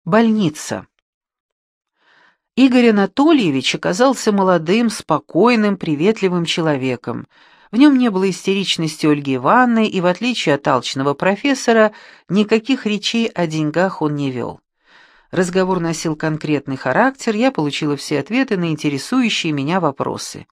Больница. Игорь Анатольевич оказался молодым, спокойным, приветливым человеком. В нем не было истеричности Ольги Ивановны, и, в отличие от алчного профессора, никаких речей о деньгах он не вел. Разговор носил конкретный характер, я получила все ответы на интересующие меня вопросы.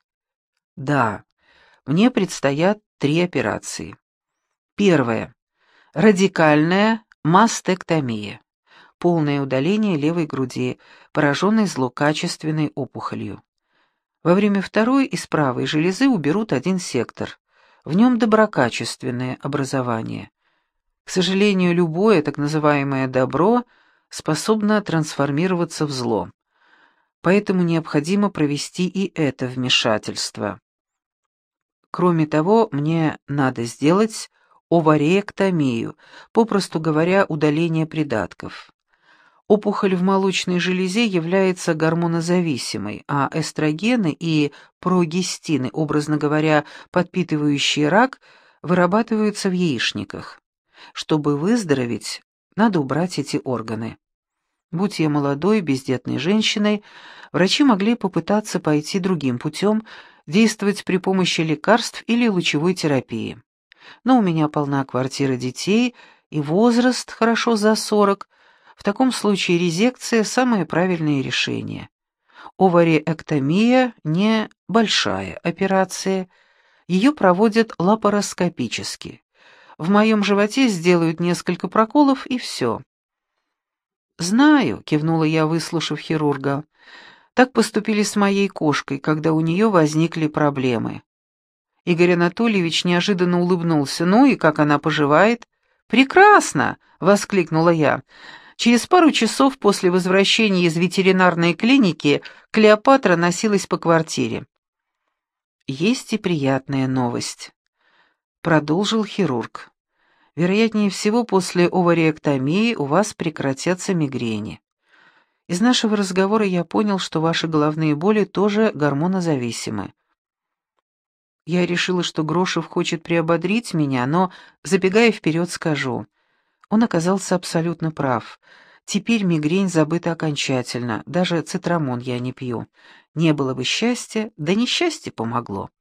Да, мне предстоят 3 операции. Первая. Радикальная мастектомия. Полное удаление левой груди, пораженной злокачественной опухолью. Во время второй из правой железы уберут один сектор. В нем доброкачественное образование. К сожалению, любое так называемое «добро» способно трансформироваться в зло. Поэтому необходимо провести и это вмешательство. Кроме того, мне надо сделать овариэктомию, попросту говоря, удаление придатков. Опухоль в молочной железе является гормонозависимой, а эстрогены и прогестины, образно говоря, подпитывающие рак, вырабатываются в яичниках. Чтобы выздороветь, надо убрать эти органы. Будь я молодой, бездетной женщиной, врачи могли попытаться пойти другим путем, действовать при помощи лекарств или лучевой терапии. Но у меня полна квартира детей, и возраст хорошо за 40. В таком случае резекция – самое правильное решение. Овариэктомия – не большая операция, ее проводят лапароскопически. В моем животе сделают несколько проколов, и все. «Знаю», — кивнула я, выслушав хирурга. «Так поступили с моей кошкой, когда у нее возникли проблемы». Игорь Анатольевич неожиданно улыбнулся. «Ну и как она поживает?» «Прекрасно!» — воскликнула я. Через пару часов после возвращения из ветеринарной клиники Клеопатра носилась по квартире. «Есть и приятная новость», — продолжил хирург. «Вероятнее всего, после овариэктомии у вас прекратятся мигрени. Из нашего разговора я понял, что ваши головные боли тоже гормонозависимы. Я решила, что Грошев хочет приободрить меня, но, забегая вперед, скажу. Он оказался абсолютно прав. Теперь мигрень забыта окончательно, даже цитрамон я не пью. Не было бы счастья, да несчастье помогло».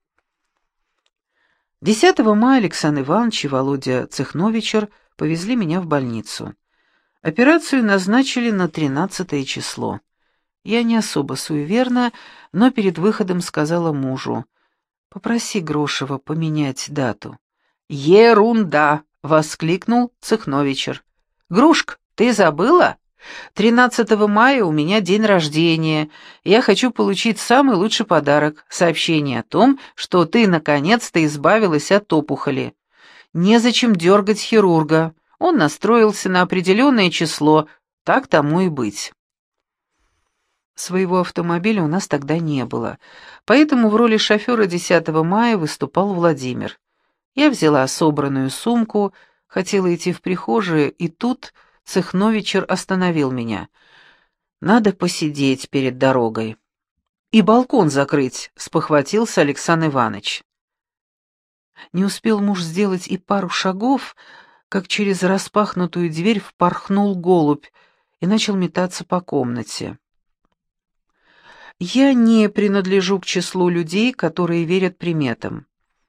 10 мая Александр Иванович и Володя Цехновичер повезли меня в больницу. Операцию назначили на 13 число. Я не особо суеверна, но перед выходом сказала мужу: «Попроси Грошева поменять дату». «Ерунда!» — воскликнул Цехновичер. «Грушка, ты забыла? 13 мая у меня день рождения. Я хочу получить самый лучший подарок — сообщение о том, что ты наконец-то избавилась от опухоли. Незачем дергать хирурга. Он настроился на определенное число, так тому и быть». Своего автомобиля у нас тогда не было, поэтому в роли шофера 10 мая выступал Владимир. Я взяла собранную сумку, хотела идти в прихожую, и тут Цехновичер остановил меня. «Надо посидеть перед дорогой». «И балкон закрыть», — спохватился Александр Иванович. Не успел муж сделать и пару шагов, как через распахнутую дверь впорхнул голубь и начал метаться по комнате. Я не принадлежу к числу людей, которые верят приметам.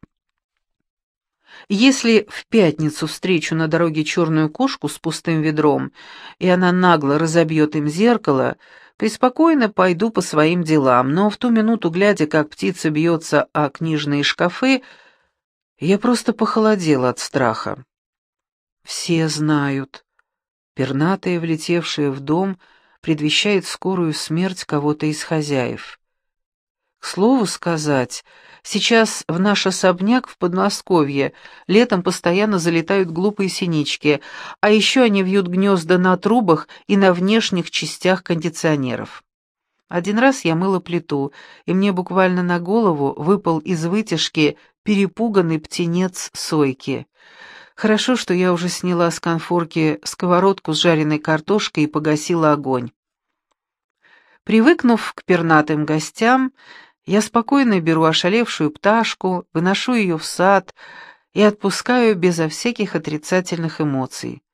Если в пятницу встречу на дороге черную кошку с пустым ведром, и она нагло разобьет им зеркало, преспокойно пойду по своим делам, но в ту минуту, глядя, как птица бьется о книжные шкафы, я просто похолодела от страха. Все знают. Пернатая, влетевшая в дом, предвещает скорую смерть кого-то из хозяев. К слову сказать, сейчас в наш особняк в Подмосковье летом постоянно залетают глупые синички, а еще они вьют гнезда на трубах и на внешних частях кондиционеров. Один раз я мыла плиту, и мне буквально на голову выпал из вытяжки перепуганный птенец сойки. Хорошо, что я уже сняла с конфорки сковородку с жареной картошкой и погасила огонь. Привыкнув к пернатым гостям, я спокойно беру ошалевшую пташку, выношу ее в сад и отпускаю безо всяких отрицательных эмоций.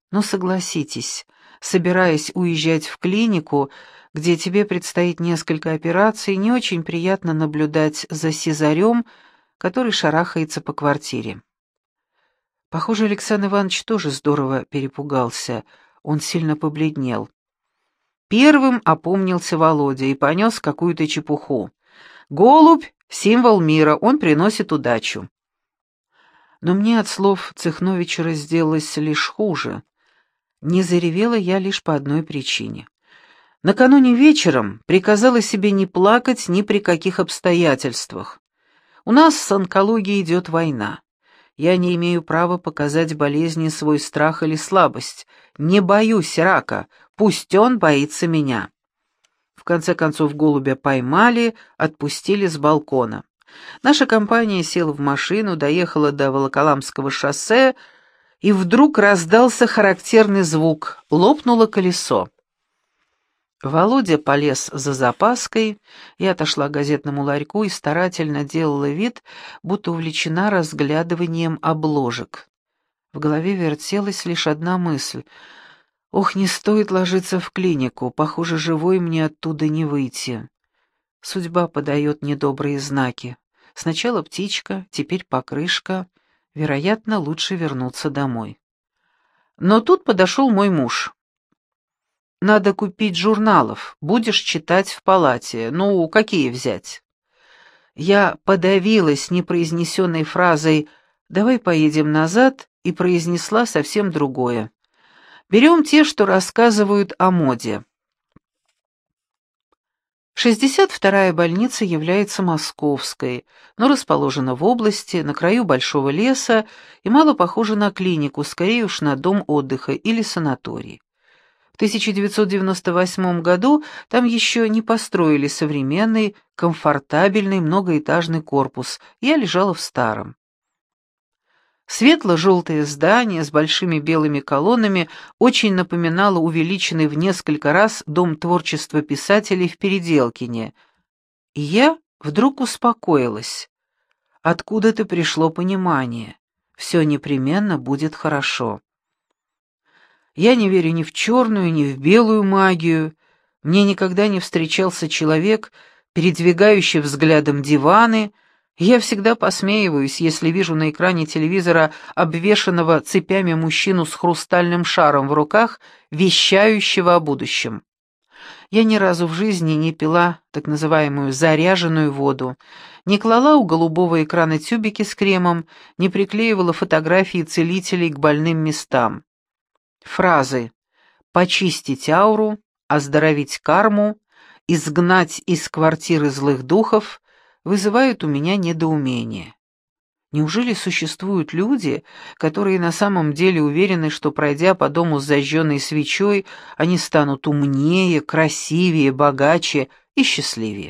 Но согласитесь, собираясь уезжать в клинику, где тебе предстоит несколько операций, не очень приятно наблюдать за Сизарем, который шарахается по квартире. Похоже, Александр Иванович тоже здорово перепугался, он сильно побледнел. Первым опомнился Володя и понес какую-то чепуху. «Голубь — символ мира, он приносит удачу». Но мне от слов Цехновича сделалось лишь хуже. Не заревела я лишь по одной причине. Накануне вечером приказала себе не плакать ни при каких обстоятельствах. У нас с онкологией идет война. Я не имею права показать болезни свой страх или слабость. Не боюсь рака, пусть он боится меня. В конце концов голубя поймали, отпустили с балкона. Наша компания села в машину, доехала до Волоколамского шоссе, и вдруг раздался характерный звук — лопнуло колесо. Володя полез за запаской, я отошла к газетному ларьку и старательно делала вид, будто увлечена разглядыванием обложек. В голове вертелась лишь одна мысль. Ох, не стоит ложиться в клинику, похоже, живой мне оттуда не выйти. Судьба подает недобрые знаки. Сначала птичка, теперь покрышка. Вероятно, лучше вернуться домой. Но тут подошел мой муж. «Надо купить журналов, будешь читать в палате. Ну, какие взять?» Я подавилась непроизнесенной фразой «давай поедем назад» и произнесла совсем другое. «Берем те, что рассказывают о моде». 62-я больница является московской, но расположена в области, на краю большого леса и мало похожа на клинику, скорее уж на дом отдыха или санаторий. В 1998 году там еще не построили современный, комфортабельный многоэтажный корпус, я лежала в старом. Светло-желтое здание с большими белыми колоннами очень напоминало увеличенный в несколько раз Дом творчества писателей в Переделкине. И я вдруг успокоилась. Откуда-то пришло понимание. Все непременно будет хорошо. Я не верю ни в черную, ни в белую магию. Мне никогда не встречался человек, передвигающий взглядом диваны. Я всегда посмеиваюсь, если вижу на экране телевизора обвешанного цепями мужчину с хрустальным шаром в руках, вещающего о будущем. Я ни разу в жизни не пила так называемую заряженную воду, не клала у голубого экрана тюбики с кремом, не приклеивала фотографии целителей к больным местам. Фразы «почистить ауру», «оздоровить карму», «изгнать из квартиры злых духов» вызывают у меня недоумение. Неужели существуют люди, которые на самом деле уверены, что, пройдя по дому с зажженной свечой, они станут умнее, красивее, богаче и счастливее?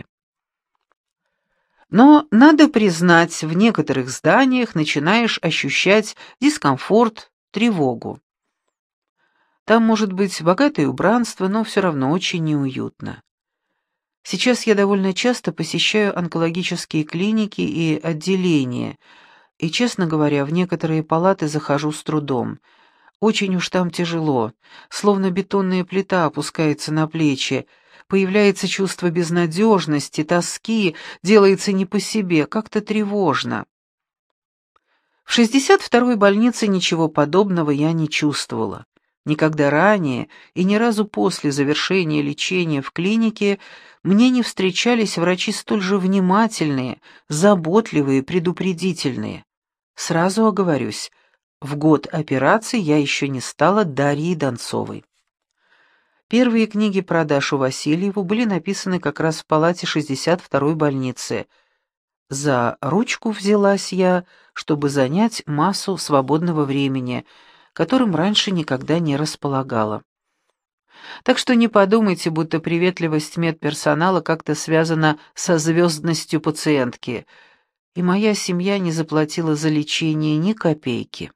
Но, надо признать, в некоторых зданиях начинаешь ощущать дискомфорт, тревогу. Там может быть богатое убранство, но все равно очень неуютно. Сейчас я довольно часто посещаю онкологические клиники и отделения, и, честно говоря, в некоторые палаты захожу с трудом. Очень уж там тяжело, словно бетонная плита опускается на плечи, появляется чувство безнадежности, тоски, делается не по себе, как-то тревожно. В 62-й больнице ничего подобного я не чувствовала. Никогда ранее и ни разу после завершения лечения в клинике мне не встречались врачи столь же внимательные, заботливые, предупредительные. Сразу оговорюсь, в год операции я еще не стала Дарьей Донцовой. Первые книги про Дашу Васильеву были написаны как раз в палате 62-й больницы. За ручку взялась я, чтобы занять массу свободного времени, которым раньше никогда не располагала. Так что не подумайте, будто приветливость медперсонала как-то связана со звездностью пациентки, и моя семья не заплатила за лечение ни копейки.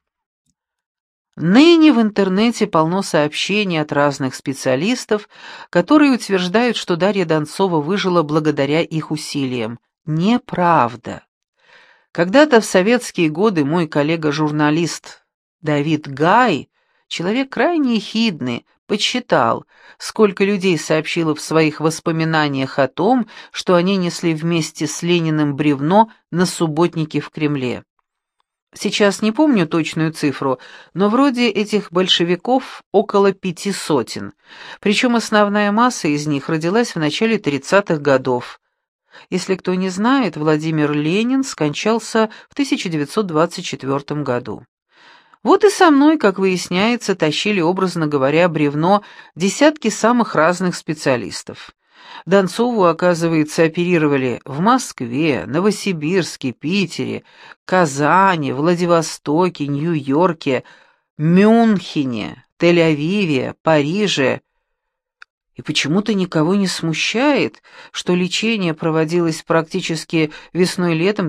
Ныне в интернете полно сообщений от разных специалистов, которые утверждают, что Дарья Донцова выжила благодаря их усилиям. Неправда. Когда-то в советские годы мой коллега-журналист Давид Гай Человек крайне ехидный, подсчитал, сколько людей сообщило в своих воспоминаниях о том, что они несли вместе с Лениным бревно на субботнике в Кремле. Сейчас не помню точную цифру, но вроде этих большевиков около 500, причем основная масса из них родилась в начале 30-х годов. Если кто не знает, Владимир Ленин скончался в 1924 году. Вот и со мной, как выясняется, тащили, образно говоря, бревно десятки самых разных специалистов. Донцову, оказывается, оперировали в Москве, Новосибирске, Питере, Казани, Владивостоке, Нью-Йорке, Мюнхене, Тель-Авиве, Париже. И почему-то никого не смущает, что лечение проводилось практически весной-летом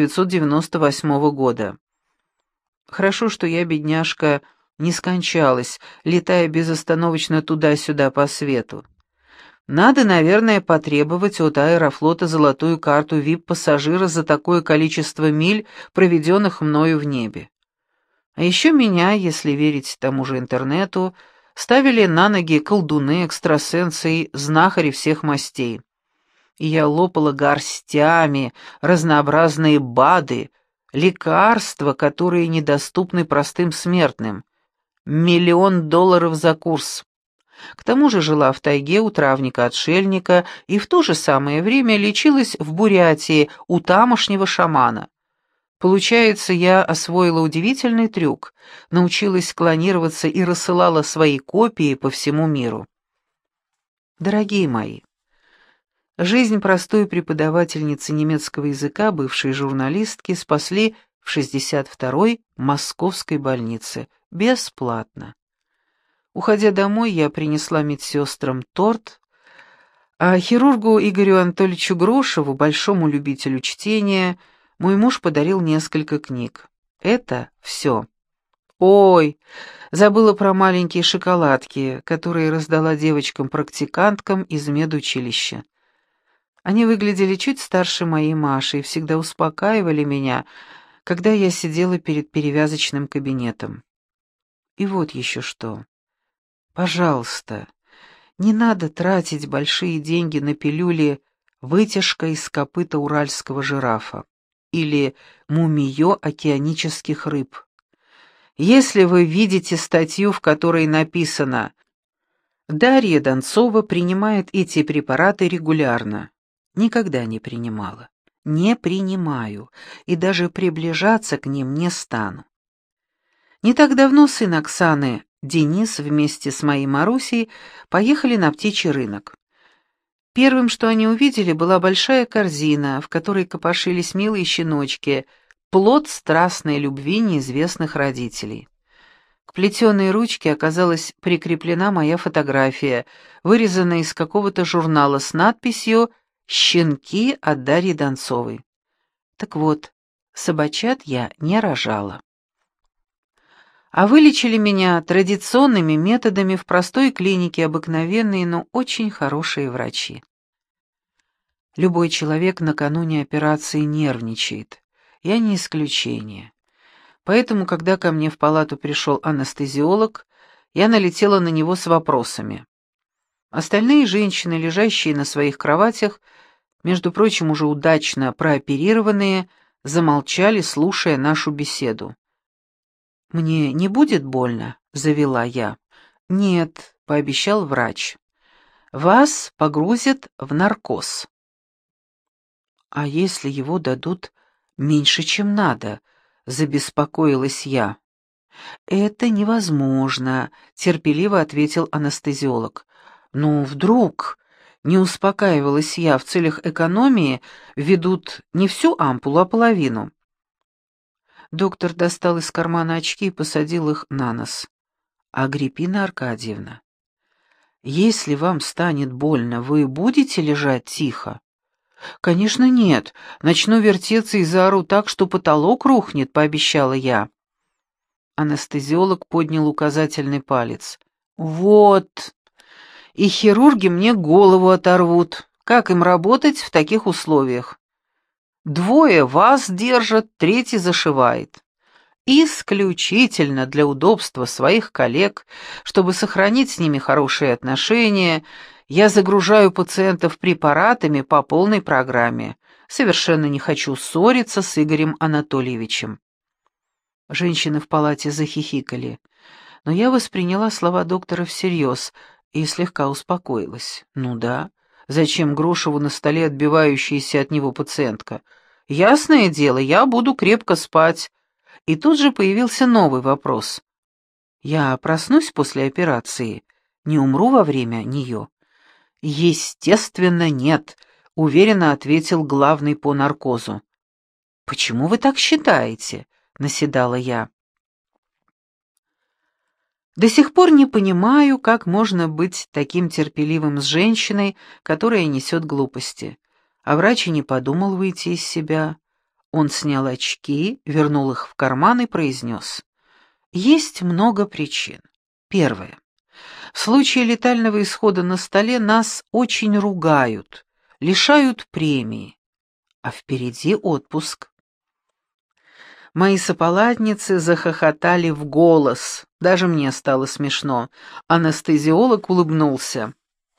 1998 года. Хорошо, что я, бедняжка, не скончалась, летая безостановочно туда-сюда по свету. Надо, наверное, потребовать от Аэрофлота золотую карту ВИП-пассажира за такое количество миль, проведенных мною в небе. А еще меня, если верить тому же интернету, ставили на ноги колдуны, экстрасенсы и знахари всех мастей. И я лопала горстями разнообразные БАДы, лекарства, которые недоступны простым смертным. $1 миллион за курс. К тому же жила в тайге у травника-отшельника и в то же самое время лечилась в Бурятии у тамошнего шамана. Получается, я освоила удивительный трюк, научилась клонироваться и рассылала свои копии по всему миру. Дорогие мои, жизнь простой преподавательницы немецкого языка, бывшей журналистки, спасли в 62-й московской больнице, бесплатно. Уходя домой, я принесла медсестрам торт, а хирургу Игорю Анатольевичу Грошеву, большому любителю чтения, мой муж подарил несколько книг. Это все. Ой, забыла про маленькие шоколадки, которые раздала девочкам-практиканткам из медучилища. Они выглядели чуть старше моей Маши и всегда успокаивали меня, когда я сидела перед перевязочным кабинетом. И вот еще что. Пожалуйста, не надо тратить большие деньги на пилюли «Вытяжка из копыта уральского жирафа» или «Мумиё океанических рыб». Если вы видите статью, в которой написано «Дарья Донцова принимает эти препараты регулярно», никогда не принимала, не принимаю и даже приближаться к ним не стану. Не так давно сын Оксаны, Денис, вместе с моей Марусей поехали на птичий рынок. Первым, что они увидели, была большая корзина, в которой копошились милые щеночки, плод страстной любви неизвестных родителей. К плетеной ручке оказалась прикреплена моя фотография, вырезанная из какого-то журнала с надписью «Щенки от Дарьи Донцовой». Так вот, собачат я не рожала. А вылечили меня традиционными методами в простой клинике обыкновенные, но очень хорошие врачи. Любой человек накануне операции нервничает. Я не исключение. Поэтому, когда ко мне в палату пришел анестезиолог, я налетела на него с вопросами. Остальные женщины, лежащие на своих кроватях, между прочим, уже удачно прооперированные, замолчали, слушая нашу беседу. «Мне не будет больно?» — завела я. «Нет», — пообещал врач. «Вас погрузят в наркоз». «А если его дадут меньше, чем надо?» — забеспокоилась я. «Это невозможно», — терпеливо ответил анестезиолог. «Ну, вдруг...» — не успокаивалась я, в целях экономии ведут не всю ампулу, а половину. Доктор достал из кармана очки и посадил их на нос. «Агриппина Аркадьевна, если вам станет больно, вы будете лежать тихо?» «Конечно, нет. Начну вертеться и заору так, что потолок рухнет», — пообещала я. Анестезиолог поднял указательный палец. «Вот. И хирурги мне голову оторвут. Как им работать в таких условиях? 2 вас держат, 3 зашивает. исключительно для удобства своих коллег, чтобы сохранить с ними хорошие отношения, я загружаю пациентов препаратами по полной программе. Совершенно не хочу ссориться с Игорем Анатольевичем». Женщины в палате захихикали, но я восприняла слова доктора всерьез и слегка успокоилась. Ну да, зачем Грошеву на столе отбивающаяся от него пациентка? Ясное дело, я буду крепко спать. И тут же появился новый вопрос. Я проснусь после операции, не умру во время нее? Естественно, нет, уверенно ответил главный по наркозу. Почему вы так считаете? Наседала я. До сих пор не понимаю, как можно быть таким терпеливым с женщиной, которая несет глупости. А врач и не подумал выйти из себя. Он снял очки, вернул их в карман и произнес. Есть много причин. Первое. В случае летального исхода на столе нас очень ругают, лишают премии, а впереди отпуск. Мои сопалатницы захохотали в голос. Даже мне стало смешно. Анестезиолог улыбнулся.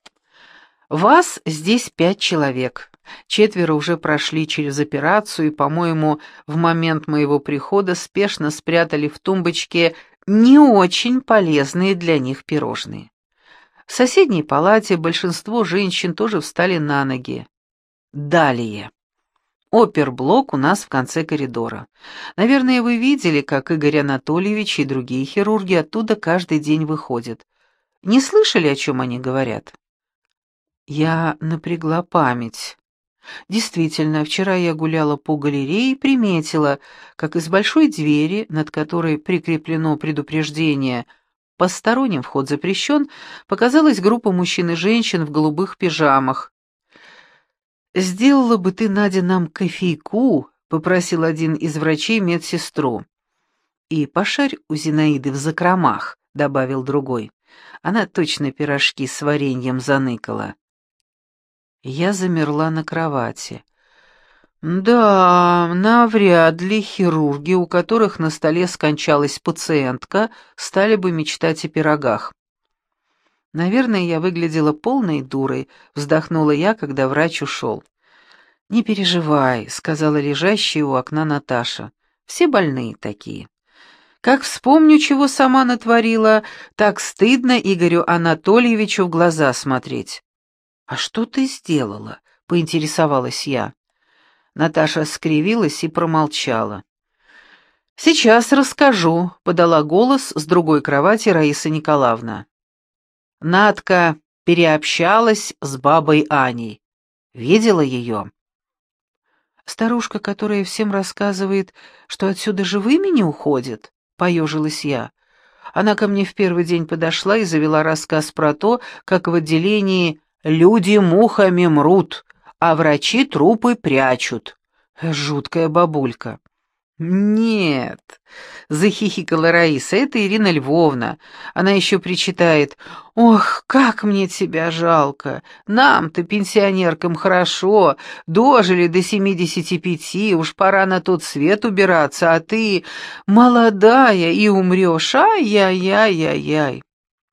«Вас здесь 5 человек. 4 уже прошли через операцию и, по-моему, в момент моего прихода спешно спрятали в тумбочке не очень полезные для них пирожные. В соседней палате большинство женщин тоже встали на ноги. Далее. Оперблок у нас в конце коридора. Наверное, вы видели, как Игорь Анатольевич и другие хирурги оттуда каждый день выходят. Не слышали, о чем они говорят?» Я напрягла память. Действительно, вчера я гуляла по галерее и приметила, как из большой двери, над которой прикреплено предупреждение «Посторонним вход запрещен», показалась группа мужчин и женщин в голубых пижамах. «Сделала бы ты, Надя, нам кофейку», — попросил один из врачей медсестру. «И пошарь у Зинаиды в закромах», — добавил другой. Она точно пирожки с вареньем заныкала. Я замерла на кровати. Да, навряд ли хирурги, у которых на столе скончалась пациентка, стали бы мечтать о пирогах. Наверное, я выглядела полной дурой, вздохнула я, когда врач ушел. «Не переживай», — сказала лежащая у окна Наташа. «Все больные такие. Как вспомню, чего сама натворила, так стыдно Игорю Анатольевичу в глаза смотреть». «А что ты сделала?» — поинтересовалась я. Наташа скривилась и промолчала. «Сейчас расскажу», — подала голос с другой кровати Раиса Николаевна. Надка переобщалась с бабой Аней. Видела ее? «Старушка, которая всем рассказывает, что отсюда живыми не уходит?» — поежилась я. Она ко мне в первый день подошла и завела рассказ про то, как в отделении люди мухами мрут, а врачи трупы прячут. Жуткая бабулька. «Нет», — захихикала Раиса, — «это Ирина Львовна. Она еще причитает: «Ох, как мне тебя жалко! Нам-то, пенсионеркам, хорошо, дожили до 75, уж пора на тот свет убираться, а ты молодая и умрешь, ай-яй-яй-яй-яй».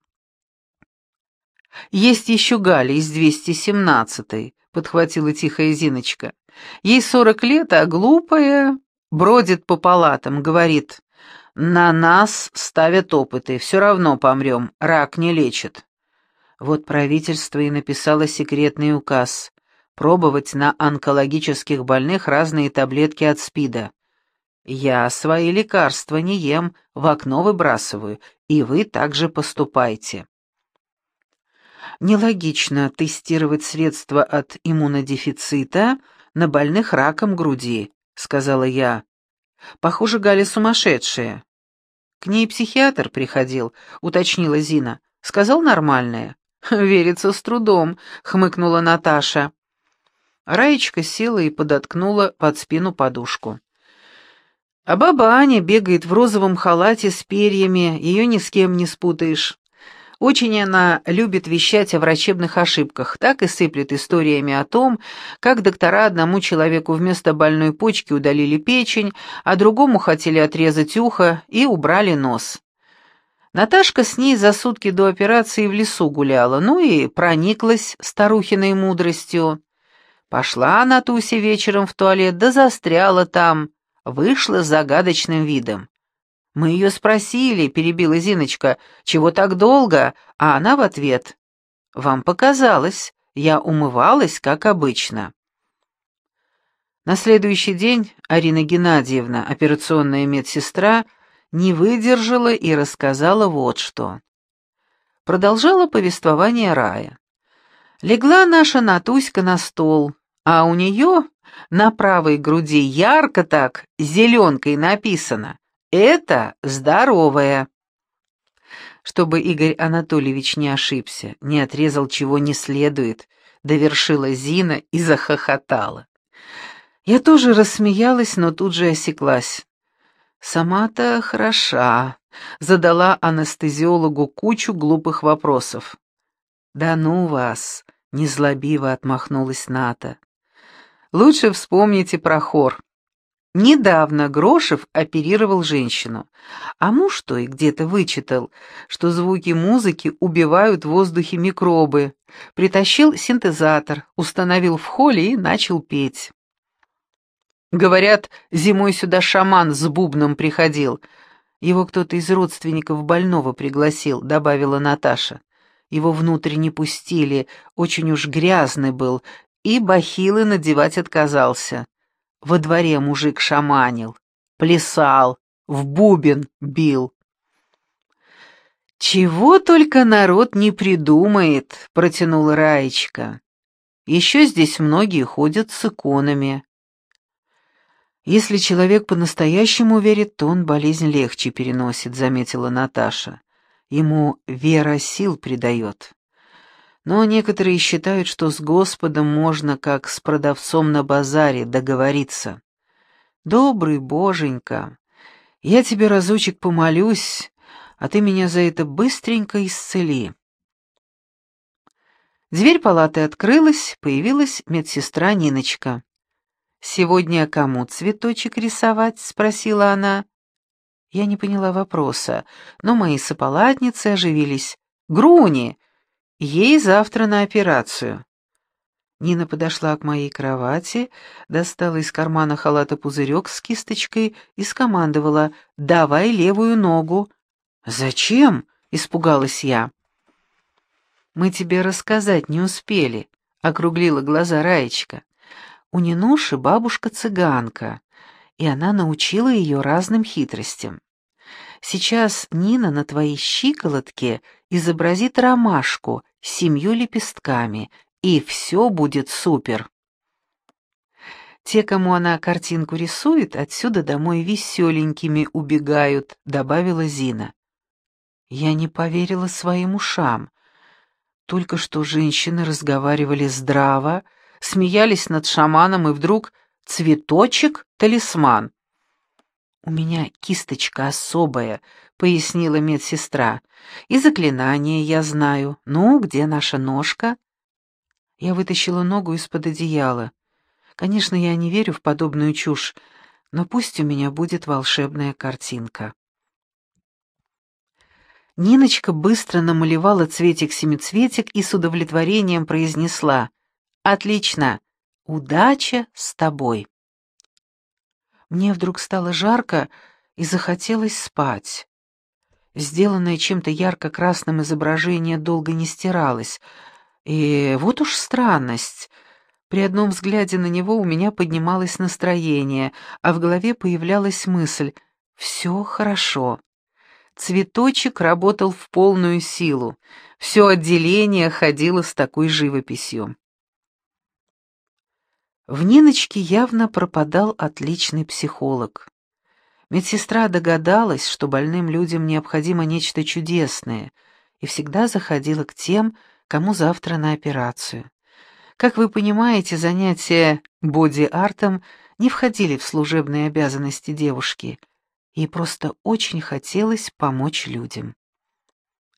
«Есть еще Галя из 217-й», — подхватила тихая Зиночка. «Ей 40 лет, а глупая...» Бродит по палатам, говорит: «На нас ставят опыты, все равно помрем, рак не лечит». Вот правительство и написало секретный указ — пробовать на онкологических больных разные таблетки от СПИДа. Я свои лекарства не ем, в окно выбрасываю, и вы также поступайте. Нелогично тестировать средства от иммунодефицита на больных раком груди, — сказала я. «Похоже, Галя сумасшедшая». «К ней психиатр приходил», — уточнила Зина. «Сказал нормальное». «Верится с трудом», — хмыкнула Наташа. Раечка села и подоткнула под спину подушку. А баба Аня бегает в розовом халате с перьями, ее ни с кем не спутаешь. Очень она любит вещать о врачебных ошибках, так и сыплет историями о том, как доктора одному человеку вместо больной почки удалили печень, а другому хотели отрезать ухо и убрали нос. Наташка с ней за сутки до операции в лесу гуляла, ну и прониклась старухиной мудростью. Пошла Натуся вечером в туалет, да застряла там, вышла с загадочным видом. «Мы ее спросили», — перебила Зиночка, — «чего так долго?» А она в ответ: «Вам показалось, я умывалась, как обычно». На следующий день Арина Геннадьевна, операционная медсестра, не выдержала и рассказала вот что. Продолжала повествование Рая. Легла наша Натуська на стол, а у нее на правой груди ярко так зеленкой написано: «Это здоровая». Чтобы Игорь Анатольевич не ошибся, не отрезал чего не следует, довершила Зина и захохотала. Я тоже рассмеялась, но тут же осеклась. Сама-то хороша, задала анестезиологу кучу глупых вопросов. «Да ну вас!» — незлобиво отмахнулась Ната. «Лучше вспомните про хор. Недавно Грошев оперировал женщину, а муж той где-то вычитал, что звуки музыки убивают в воздухе микробы, притащил синтезатор, установил в холле и начал петь. Говорят, зимой сюда шаман с бубном приходил. Его кто-то из родственников больного пригласил», — добавила Наташа. «Его внутрь не пустили, очень уж грязный был, и бахилы надевать отказался. Во дворе мужик шаманил, плясал, в бубен бил». «Чего только народ не придумает», — протянула Раечка. «Еще здесь многие ходят с иконами». «Если человек по-настоящему верит, то он болезнь легче переносит», — заметила Наташа. «Ему вера сил придает. Но некоторые считают, что с Господом можно, как с продавцом на базаре, договориться. Добрый Боженька, я тебе разочек помолюсь, а ты меня за это быстренько исцели». Дверь палаты открылась, появилась медсестра Ниночка. «Сегодня кому цветочек рисовать?» — спросила она. Я не поняла вопроса, но мои сополатницы оживились. «Груни! Ей завтра на операцию». Нина подошла к моей кровати, достала из кармана халата пузырек с кисточкой и скомандовала: «Давай левую ногу». «Зачем?» — испугалась я. «Мы тебе рассказать не успели», — округлила глаза Раечка. «У Нинуши бабушка цыганка, и она научила ее разным хитростям. Сейчас Нина на твоей щиколотке изобразит ромашку с 7 лепестками, и все будет супер». «Те, кому она картинку рисует, отсюда домой веселенькими убегают», — добавила Зина. Я не поверила своим ушам. Только что женщины разговаривали здраво, смеялись над шаманом, и вдруг цветочек — талисман. «У меня кисточка особая», — пояснила медсестра. «И заклинание я знаю. Ну, где наша ножка?» Я вытащила ногу из-под одеяла. Конечно, я не верю в подобную чушь, но пусть у меня будет волшебная картинка. Ниночка быстро намалевала цветик-семицветик и с удовлетворением произнесла: «Отлично! Удача с тобой!» Мне вдруг стало жарко и захотелось спать. Сделанное чем-то ярко-красным изображение долго не стиралось. И вот уж странность. При одном взгляде на него у меня поднималось настроение, а в голове появлялась мысль: «Все хорошо». Цветочек работал в полную силу. Все отделение ходило с такой живописью. В Ниночке явно пропадал отличный психолог. Медсестра догадалась, что больным людям необходимо нечто чудесное, и всегда заходила к тем, кому завтра на операцию. Как вы понимаете, занятия боди-артом не входили в служебные обязанности девушки. Ей просто очень хотелось помочь людям.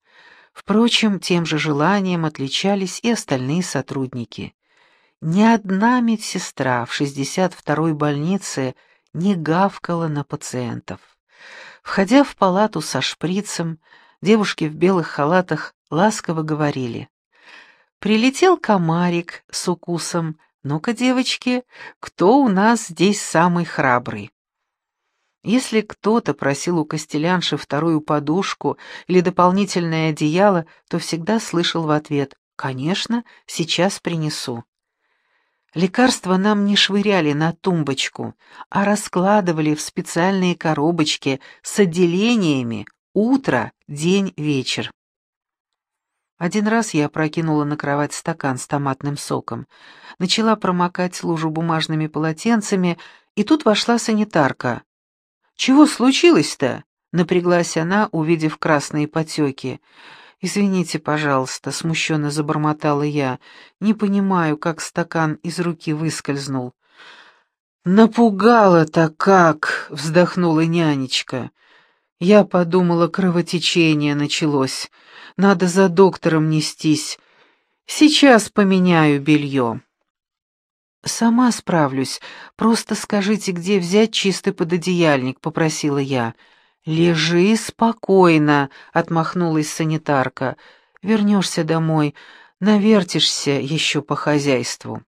Впрочем, тем же желанием отличались и остальные сотрудники. Ни одна медсестра в 62-й больнице не гавкала на пациентов. Входя в палату со шприцем, девушки в белых халатах ласково говорили: «Прилетел комарик с укусом. Ну-ка, девочки, кто у нас здесь самый храбрый?» Если кто-то просил у костелянши вторую подушку или дополнительное одеяло, то всегда слышал в ответ: «Конечно, сейчас принесу». Лекарства нам не швыряли на тумбочку, а раскладывали в специальные коробочки с отделениями утро, день, вечер. Один раз я опрокинула на кровать стакан с томатным соком, начала промокать лужу бумажными полотенцами, и тут вошла санитарка. «Чего случилось-то?» — напряглась она, увидев красные потеки. «Извините, пожалуйста», — смущенно забормотала я. «Не понимаю, как стакан из руки выскользнул». «Напугала-то как!» — вздохнула нянечка. Я подумала, кровотечение началось. Надо за доктором нестись. Сейчас поменяю белье. «Сама справлюсь. Просто скажите, где взять чистый пододеяльник», — попросила я. «Лежи спокойно», — отмахнулась санитарка. «Вернешься домой, навертишься еще по хозяйству».